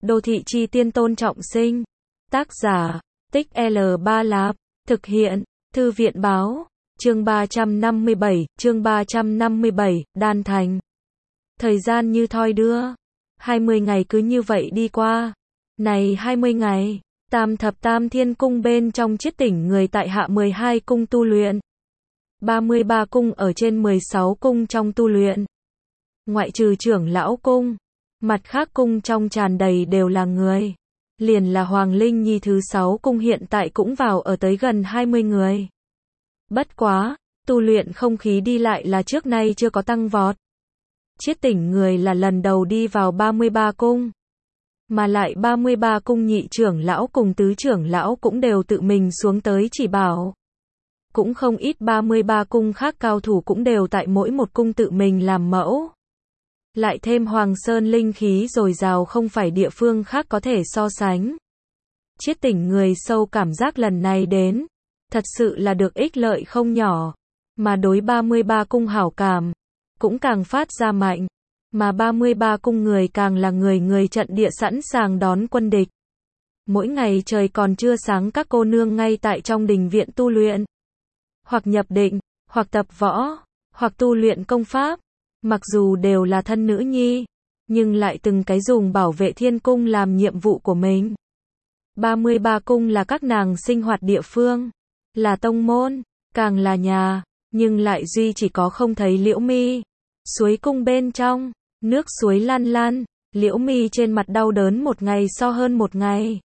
Đô thị chi tiên Tôn Trọng Sinh. Tác giả, Tích L3 Lạp. Thực hiện, Thư viện báo. Chương 357, chương 357, Đan Thành. Thời gian như thoi đưa. 20 ngày cứ như vậy đi qua. Này 20 ngày, Tam thập tam thiên cung bên trong chiết tỉnh người tại hạ 12 cung tu luyện. 33 cung ở trên 16 cung trong tu luyện. Ngoại trừ trưởng lão cung, mặt khác cung trong tràn đầy đều là người. Liền là Hoàng Linh Nhi thứ 6 cung hiện tại cũng vào ở tới gần 20 người. Bất quá, tu luyện không khí đi lại là trước nay chưa có tăng vọt. Chiết tỉnh người là lần đầu đi vào 33 cung. Mà lại 33 cung nhị trưởng lão cùng tứ trưởng lão cũng đều tự mình xuống tới chỉ bảo. Cũng không ít 33 cung khác cao thủ cũng đều tại mỗi một cung tự mình làm mẫu. Lại thêm Hoàng Sơn linh khí dồi dào không phải địa phương khác có thể so sánh. Chiết tỉnh người sâu cảm giác lần này đến, thật sự là được ích lợi không nhỏ. Mà đối 33 cung hảo cảm, cũng càng phát ra mạnh. Mà 33 cung người càng là người trận địa sẵn sàng đón quân địch. Mỗi ngày trời còn chưa sáng các cô nương ngay tại trong đình viện tu luyện. Hoặc nhập định, hoặc tập võ, hoặc tu luyện công pháp. Mặc dù đều là thân nữ nhi, nhưng lại từng cái dùng bảo vệ thiên cung làm nhiệm vụ của mình. 33 cung là các nàng sinh hoạt địa phương, là tông môn, càng là nhà, nhưng lại duy chỉ có không thấy Liễu Mi. Suối cung bên trong, nước suối lăn lăn, Liễu Mi trên mặt đau đớn một ngày so hơn một ngày.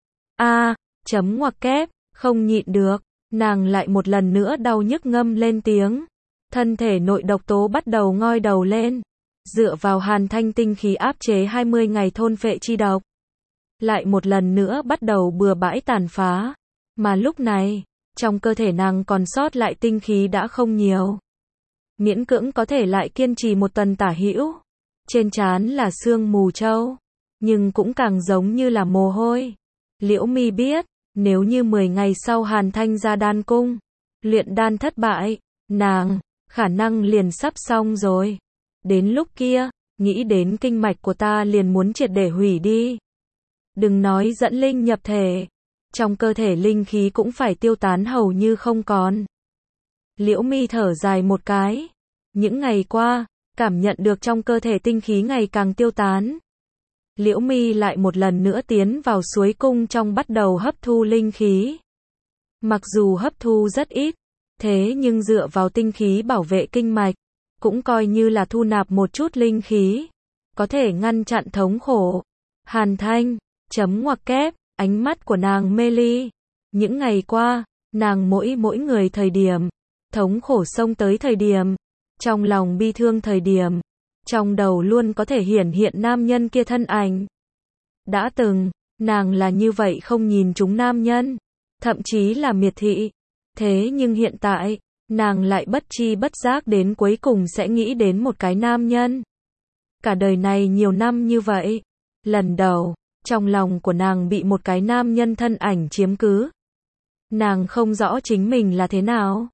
Chấm ngoặc kép, không nhịn được, nàng lại một lần nữa đau nhức ngâm lên tiếng. Thân thể nội độc tố bắt đầu ngoi đầu lên, dựa vào hàn thanh tinh khí áp chế 20 ngày thôn phệ chi độc. Lại một lần nữa bắt đầu bừa bãi tàn phá, mà lúc này, trong cơ thể nàng còn sót lại tinh khí đã không nhiều. Miễn cưỡng có thể lại kiên trì một tuần tả hữu. Trên trán là sương mù châu, nhưng cũng càng giống như là mồ hôi. Liễu Mi biết, nếu như 10 ngày sau Hàn Thanh ra đan cung, luyện đan thất bại, nàng khả năng liền sắp xong rồi. Đến lúc kia, nghĩ đến kinh mạch của ta liền muốn triệt để hủy đi. Đừng nói dẫn linh nhập thể, trong cơ thể linh khí cũng phải tiêu tán hầu như không còn. Liễu Mi thở dài một cái. Những ngày qua, cảm nhận được trong cơ thể tinh khí ngày càng tiêu tán. Liễu Mi lại một lần nữa tiến vào suối cung trong bắt đầu hấp thu linh khí. Mặc dù hấp thu rất ít, thế nhưng dựa vào tinh khí bảo vệ kinh mạch, cũng coi như là thu nạp một chút linh khí, có thể ngăn chặn thống khổ. Hàn Thanh, chấm ngoặc kép, ánh mắt của nàng mê ly. Những ngày qua, nàng mỗi người thời điểm, thống khổ xông tới thời điểm, trong lòng bi thương thời điểm, trong đầu luôn có thể hiển hiện nam nhân kia thân ảnh. Đã từng, nàng là như vậy không nhìn chúng nam nhân, thậm chí là miệt thị. Thế nhưng hiện tại, nàng lại bất tri bất giác đến cuối cùng sẽ nghĩ đến một cái nam nhân. Cả đời này nhiều năm như vậy, lần đầu, trong lòng của nàng bị một cái nam nhân thân ảnh chiếm cứ. Nàng không rõ chính mình là thế nào.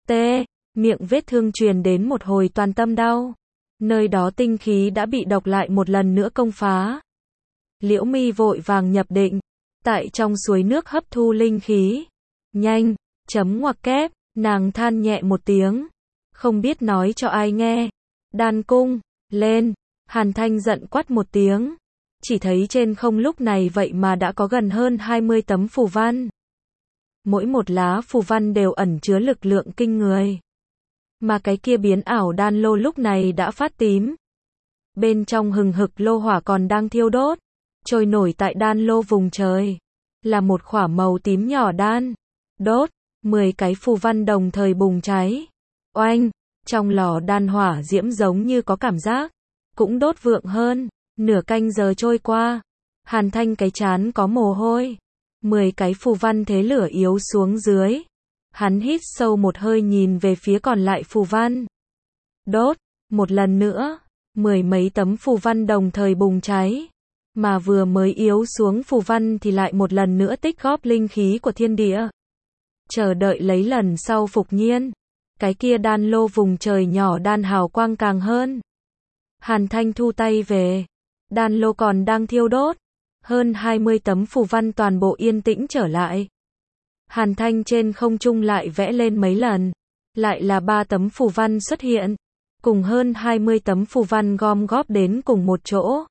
Miệng vết thương truyền đến một hồi toàn tâm đau. Nơi đó tinh khí đã bị độc lại một lần nữa công phá. Liễu Mi vội vàng nhập định, tại trong suối nước hấp thu linh khí. Nhanh, chấm ngoặc kép, nàng than nhẹ một tiếng, không biết nói cho ai nghe. Đan cung, lên, Hàn Thanh giận quát một tiếng. Chỉ thấy trên không lúc này vậy mà đã có gần hơn 20 tấm phù văn. Mỗi một lá phù văn đều ẩn chứa lực lượng kinh người. Mà cái kia biến ảo đan lô lúc này đã phát tím. Bên trong hừng hực lô hỏa còn đang thiêu đốt. Trôi nổi tại đan lô vùng trời. Là một khỏa màu tím nhỏ đan. Đốt, 10 cái phù văn đồng thời bùng cháy. Oanh, trong lò đan hỏa diễm giống như có cảm giác. Cũng đốt vượng hơn. Nửa canh giờ trôi qua. Hàn Thanh cái trán có mồ hôi. 10 cái phù văn thế lửa yếu xuống dưới. Hắn hít sâu một hơi nhìn về phía còn lại phù văn. Đốt, một lần nữa, 10 mấy tấm phù văn đồng thời bùng cháy. Mà vừa mới yếu xuống phù văn thì lại một lần nữa tích góp linh khí của thiên địa. Chờ đợi lấy lần sau phục nhiên. Cái kia đan lô vùng trời nhỏ đan hào quang càng hơn. Hàn Thanh thu tay về. Đan lô còn đang thiêu đốt. Hơn 20 tấm phù văn toàn bộ yên tĩnh trở lại. Hàn Thanh trên không trung lại vẽ lên mấy lần. Lại là 3 tấm phù văn xuất hiện. Cùng hơn 20 tấm phù văn gom góp đến cùng một chỗ.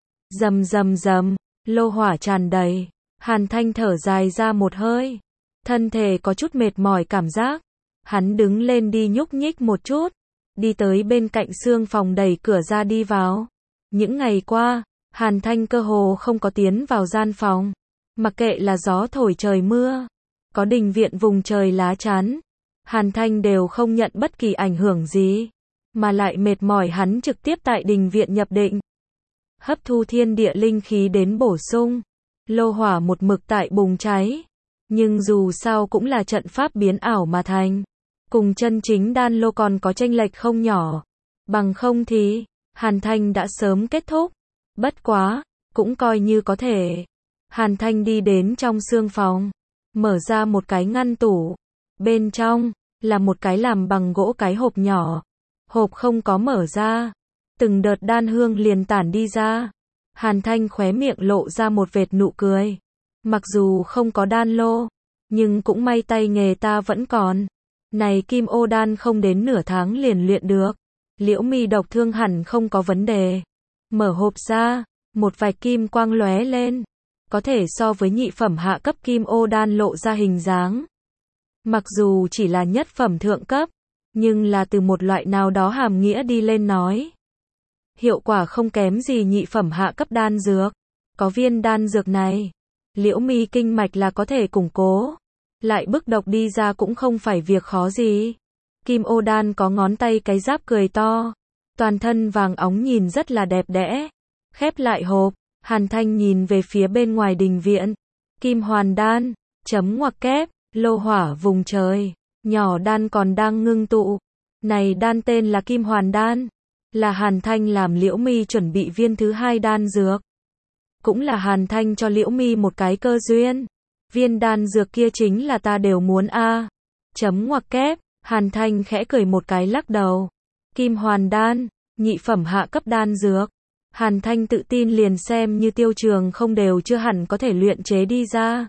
Rầm rầm rầm, lô hỏa tràn đầy. Hàn Thanh thở dài ra một hơi. Thân thể có chút mệt mỏi cảm giác. Hắn đứng lên đi nhúc nhích một chút. Đi tới bên cạnh xương phòng đẩy cửa ra đi vào. Những ngày qua, Hàn Thanh cơ hồ không có tiến vào gian phòng. Mặc kệ là gió thổi trời mưa, có đình viện vùng trời lá chắn, Hàn Thanh đều không nhận bất kỳ ảnh hưởng gì. Mà lại mệt mỏi hắn trực tiếp tại đình viện nhập định. Hấp thu thiên địa linh khí đến bổ sung. Lô hỏa một mực tại bùng cháy. Nhưng dù sao cũng là trận pháp biến ảo mà thành. Cùng chân chính đan lô còn có chênh lệch không nhỏ. Bằng không thì, Hàn Thanh đã sớm kết thúc. Bất quá, cũng coi như có thể. Hàn Thanh đi đến trong xương phòng. Mở ra một cái ngăn tủ. Bên trong, là một cái làm bằng gỗ cái hộp nhỏ. Hộp không có mở ra. Từng đợt đan hương liền tản đi ra. Hàn Thanh khóe miệng lộ ra một vệt nụ cười. Mặc dù không có đan lô, nhưng cũng may tay nghề ta vẫn còn. Này kim ô đan không đến nửa tháng liền luyện được. Liễu Mi độc thương hẳn không có vấn đề. Mở hộp ra, một vạch kim quang lóe lên. Có thể so với nhị phẩm hạ cấp kim ô đan lộ ra hình dáng. Mặc dù chỉ là nhất phẩm thượng cấp, nhưng là từ một loại nào đó hàm nghĩa đi lên nói. Hiệu quả không kém gì nhị phẩm hạ cấp đan dược. Có viên đan dược này, Liễu Mi kinh mạch là có thể củng cố. Lại bức độc đi ra cũng không phải việc khó gì. Kim ô đan có ngón tay cái giáp cười to. Toàn thân vàng óng nhìn rất là đẹp đẽ. Khép lại hộp, Hàn Thanh nhìn về phía bên ngoài đình viện. Kim hoàn đan, chấm ngoặc kép, lô hỏa vùng trời. Nhỏ đan còn đang ngưng tụ. Này đan tên là kim hoàn đan. Là Hàn Thanh làm Liễu Mi chuẩn bị viên thứ 2 đan dược. Cũng là Hàn Thanh cho Liễu Mi một cái cơ duyên. Viên đan dược kia chính là ta đều muốn a. Chấm ngoặc kép, Hàn Thanh khẽ cười một cái lắc đầu. Kim hoàn đan, nhị phẩm hạ cấp đan dược. Hàn Thanh tự tin liền xem như Tiêu Trường không đều chưa hẳn có thể luyện chế đi ra.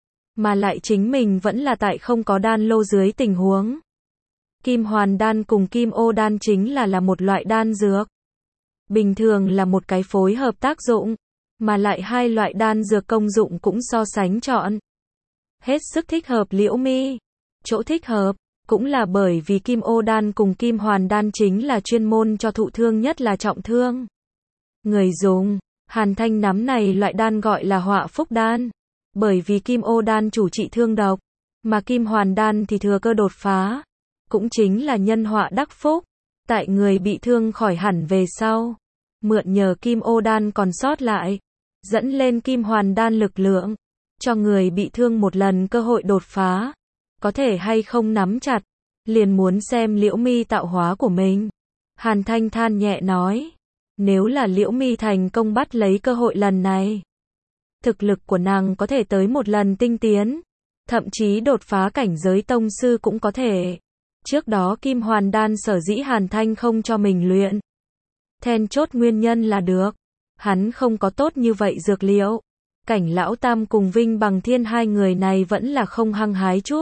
Mà lại chính mình vẫn là tại không có đan lô dưới tình huống. Kim hoàn đan cùng kim ô đan chính là một loại đan dược. Bình thường là một cái phối hợp tác dụng. Mà lại hai loại đan dược công dụng cũng so sánh trọn. Hết sức thích hợp Liễu Mi. Chỗ thích hợp, cũng là bởi vì kim ô đan cùng kim hoàn đan chính là chuyên môn cho thụ thương nhất là trọng thương. Người dùng, Hàn Thanh nắm này loại đan gọi là họa phúc đan. Bởi vì kim ô đan chủ trị thương độc, mà kim hoàn đan thì thừa cơ đột phá. Cũng chính là nhân họa đắc phúc. Tại người bị thương khỏi hẳn về sau. Mượn nhờ kim ô đan còn sót lại. Dẫn lên kim hoàn đan lực lượng. Cho người bị thương một lần cơ hội đột phá. Có thể hay không nắm chặt. Liền muốn xem Liễu Mi tạo hóa của mình. Hàn Thanh than nhẹ nói. Nếu là Liễu Mi thành công bắt lấy cơ hội lần này. Thực lực của nàng có thể tới một lần tinh tiến. Thậm chí đột phá cảnh giới tông sư cũng có thể. Trước đó kim hoàn đan sở dĩ Hàn Thanh không cho mình luyện. Then chốt nguyên nhân là được. Hắn không có tốt như vậy dược liệu. Cảnh lão tam cùng Vinh Bằng Thiên hai người này vẫn là không hăng hái chút.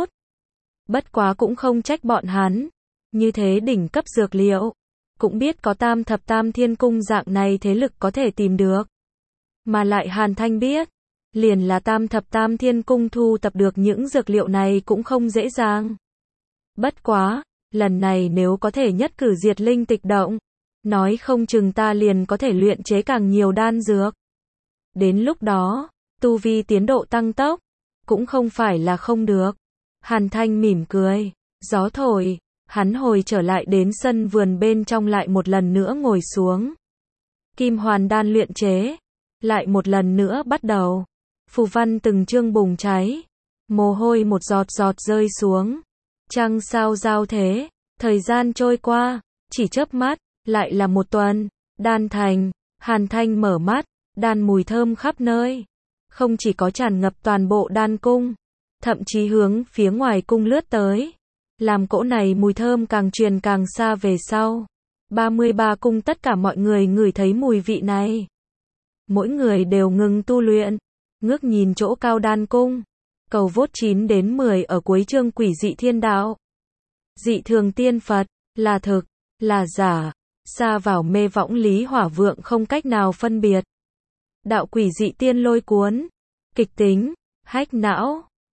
Bất quá cũng không trách bọn hắn. Như thế đỉnh cấp dược liệu. Cũng biết có tam thập tam thiên cung dạng này thế lực có thể tìm được. Mà lại Hàn Thanh biết. Liền là tam thập tam thiên cung thu tập được những dược liệu này cũng không dễ dàng. Bất quá, lần này nếu có thể nhất cử diệt linh tịch động. Nói không chừng ta liền có thể luyện chế càng nhiều đan dược. Đến lúc đó, tu vi tiến độ tăng tốc. Cũng không phải là không được. Hàn Thanh mỉm cười. Gió thổi. Hắn hồi trở lại đến sân vườn bên trong lại một lần nữa ngồi xuống. Kim hoàn đan luyện chế. Lại một lần nữa bắt đầu. Phù văn từng chương bùng cháy. Mồ hôi một giọt giọt rơi xuống. Trăng sao giao thế. Thời gian trôi qua. Chỉ chớp mắt. Lại là một tuần. Đan thành. Hàn Thanh mở mắt. Đan mùi thơm khắp nơi. Không chỉ có tràn ngập toàn bộ đan cung. Thậm chí hướng phía ngoài cung lướt tới. Làm cỗ này mùi thơm càng truyền càng xa về sau. 33 cung tất cả mọi người ngửi thấy mùi vị này. Mỗi người đều ngừng tu luyện, ngước nhìn chỗ cao đan cung. Cầu vốt 9 đến 10 ở cuối chương quỷ dị thiên đạo. Dị thường tiên Phật, là thực, là giả, xa vào mê võng lý hỏa vượng không cách nào phân biệt. Đạo quỷ dị tiên lôi cuốn, kịch tính, hách não,